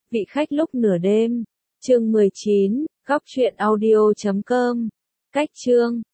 Vị khách lúc nửa đêm. Chương 19, góc truyện audio.com. Cách chương